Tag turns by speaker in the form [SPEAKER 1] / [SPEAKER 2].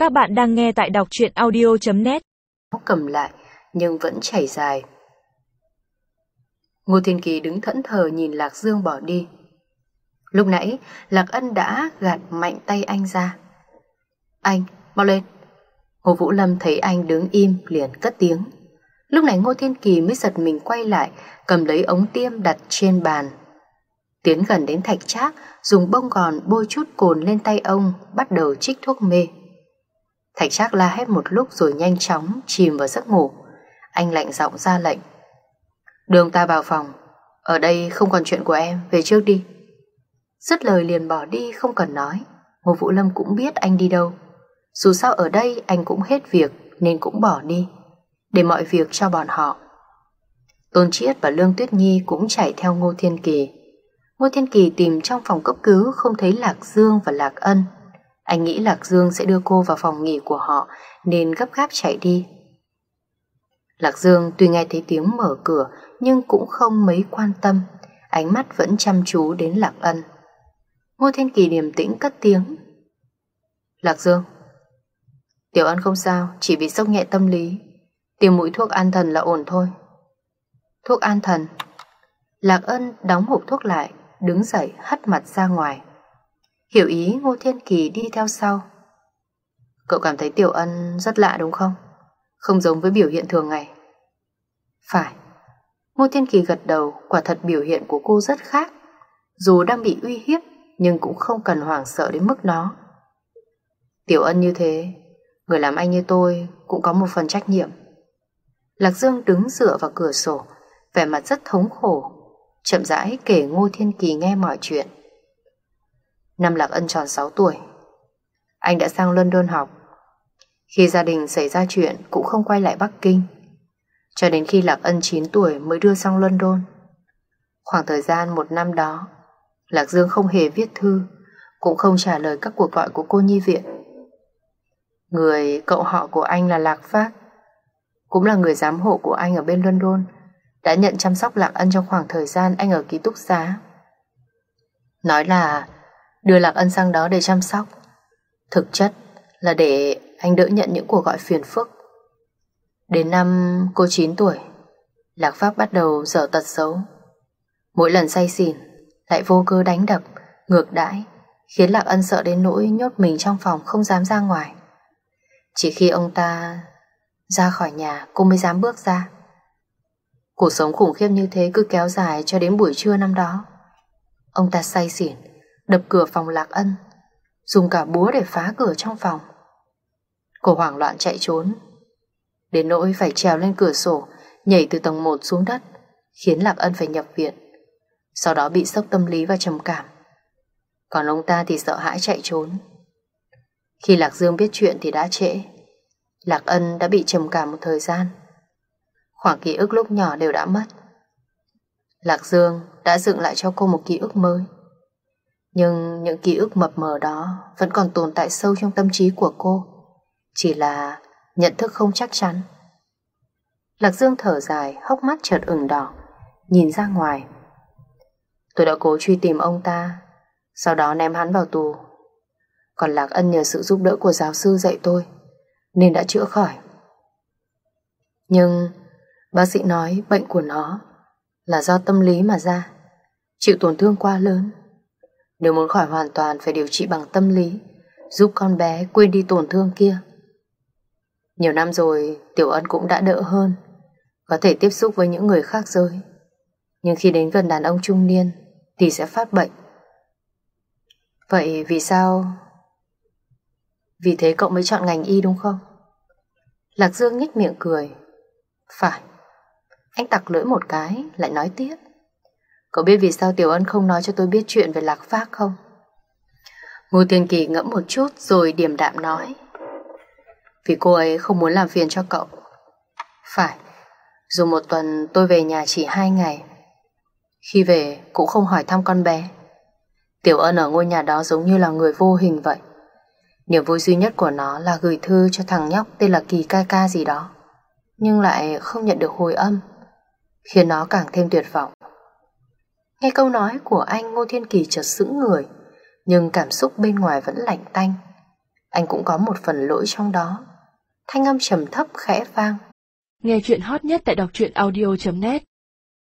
[SPEAKER 1] Các bạn đang nghe tại đọc truyện audio.net.
[SPEAKER 2] Cầm lại nhưng vẫn chảy dài. Ngô Thiên Kỳ đứng thẫn thờ nhìn Lạc Dương bỏ đi. Lúc nãy Lạc Ân đã gạt mạnh tay anh ra. Anh, mau lên. Ngô Vũ Lâm thấy anh đứng im liền cất tiếng. Lúc này Ngô Thiên Kỳ mới giật mình quay lại, cầm lấy ống tiêm đặt trên bàn, tiến gần đến Thạch Trác, dùng bông gòn bôi chút cồn lên tay ông, bắt đầu trích thuốc mê. Thạch Trác la hét một lúc rồi nhanh chóng chìm vào giấc ngủ. Anh lạnh giọng ra lệnh. Đưa ông ta vào phòng. Ở đây không còn chuyện của em, về trước đi. Dứt lời liền bỏ đi không cần nói. Ngô Vũ Lâm cũng biết anh đi đâu. Dù sao ở đây anh cũng hết việc nên cũng bỏ đi, để mọi việc cho bọn họ. Tôn Chiết và Lương Tuyết Nhi cũng chạy theo Ngô Thiên Kỳ. Ngô Thiên Kỳ tìm trong phòng cấp cứu không thấy Lạc Dương và Lạc Ân. Anh nghĩ Lạc Dương sẽ đưa cô vào phòng nghỉ của họ nên gấp gáp chạy đi. Lạc Dương tuy nghe thấy tiếng mở cửa nhưng cũng không mấy quan tâm, ánh mắt vẫn chăm chú đến Lạc Ân. Ngô Thiên Kỳ điềm tĩnh cất tiếng. Lạc Dương. Tiểu Ân không sao, chỉ bị sốc nhẹ tâm lý. Tiêm mũi thuốc an thần là ổn thôi. Thuốc an thần. Lạc Ân đóng hộp thuốc lại, đứng dậy hất mặt ra ngoài. Hiểu ý Ngô Thiên Kỳ đi theo sau. Cậu cảm thấy Tiểu Ân rất lạ đúng không? Không giống với biểu hiện thường ngày. Phải. Ngô Thiên Kỳ gật đầu, quả thật biểu hiện của cô rất khác. Dù đang bị uy hiếp nhưng cũng không cần hoảng sợ đến mức đó. Tiểu Ân như thế, người làm anh như tôi cũng có một phần trách nhiệm. Lạc Dương đứng dựa vào cửa sổ, vẻ mặt rất thống khổ, chậm rãi kể Ngô Thiên Kỳ nghe mọi chuyện. Năm Lạc Ân tròn 6 tuổi, anh đã sang London học. Khi gia đình xảy ra chuyện cũng không quay lại Bắc Kinh, cho đến khi Lạc Ân 9 tuổi mới đưa sang London. Khoảng thời gian 1 năm đó, Lạc Dương không hề viết thư, cũng không trả lời các cuộc gọi của cô nhi viện. Người cậu họ của anh là Lạc Phát, cũng là người giám hộ của anh ở bên London, đã nhận chăm sóc Lạc Ân trong khoảng thời gian anh ở ký túc xá. Nói là đưa Lạc Ân sang đó để chăm sóc, thực chất là để anh đỡ nhận những cuộc gọi phiền phức. Đến năm cô 9 tuổi, Lạc Pháp bắt đầu dở tật xấu. Mỗi lần say xỉn lại vô cớ đánh đập, ngược đãi, khiến Lạc Ân sợ đến nỗi nhốt mình trong phòng không dám ra ngoài. Chỉ khi ông ta ra khỏi nhà cô mới dám bước ra. Cuộc sống khủng khiếp như thế cứ kéo dài cho đến buổi trưa năm đó. Ông ta say xỉn, đập cửa phòng Lạc Ân, dùng cả búa để phá cửa trong phòng. Cô hoảng loạn chạy trốn, đến nỗi phải trèo lên cửa sổ, nhảy từ tầng 1 xuống đất, khiến Lạc Ân phải nhập viện. Sau đó bị sốc tâm lý và trầm cảm. Còn ông ta thì sợ hãi chạy trốn. Khi Lạc Dương biết chuyện thì đã trễ. Lạc Ân đã bị trầm cảm một thời gian, khoảng ký ức lúc nhỏ đều đã mất. Lạc Dương đã dựng lại cho cô một ký ức mới, nhưng những ký ức mập mờ đó vẫn còn tồn tại sâu trong tâm trí của cô, chỉ là nhận thức không chắc chắn. Lạc Dương thở dài, hốc mắt chợt ửng đỏ, nhìn ra ngoài. Tôi đã cố truy tìm ông ta, sau đó ném hắn vào tù. Còn Lạc Ân nhờ sự giúp đỡ của giáo sư dạy tôi nên đã chữa khỏi. Nhưng bác sĩ nói bệnh của nó là do tâm lý mà ra, chịu tổn thương quá lớn. Nếu muốn khỏi hoàn toàn phải điều trị bằng tâm lý, giúp con bé quên đi tổn thương kia. Nhiều năm rồi Tiểu Ân cũng đã đỡ hơn, có thể tiếp xúc với những người khác giới. Nhưng khi đến gần đàn ông trung niên thì sẽ phát bệnh. Vậy vì sao? Vì thế cậu mới chọn ngành y đúng không? Lạc Dương nhếch miệng cười. Phải. Anh tặc lưỡi một cái, lại nói tiếp. Cậu biết vì sao Tiểu Ân không nói cho tôi biết chuyện về Lạc Phác không? Ngô Thiên Kỳ ngẫm một chút rồi điềm đạm nói. Vì cô ấy không muốn làm phiền cho cậu. Phải. Dù một tuần tôi về nhà chỉ 2 ngày. Khi về cũng không hỏi thăm con bé. Tiểu Ân ở ngôi nhà đó giống như là người vô hình vậy. Niềm vui duy nhất của nó là gửi thư cho thằng nhóc tên là Kỳ ca ca gì đó, nhưng lại không nhận được hồi âm, khiến nó càng thêm tuyệt vọng. Nghe câu nói của anh, Ngô Thiên Kỳ chợt sững người, nhưng cảm xúc bên ngoài vẫn lạnh tanh. anh cũng có một phần lỗi trong đó. Thanh âm trầm thấp khẽ vang.
[SPEAKER 1] Nghe chuyện hot nhất tại đọc truyện audio.net.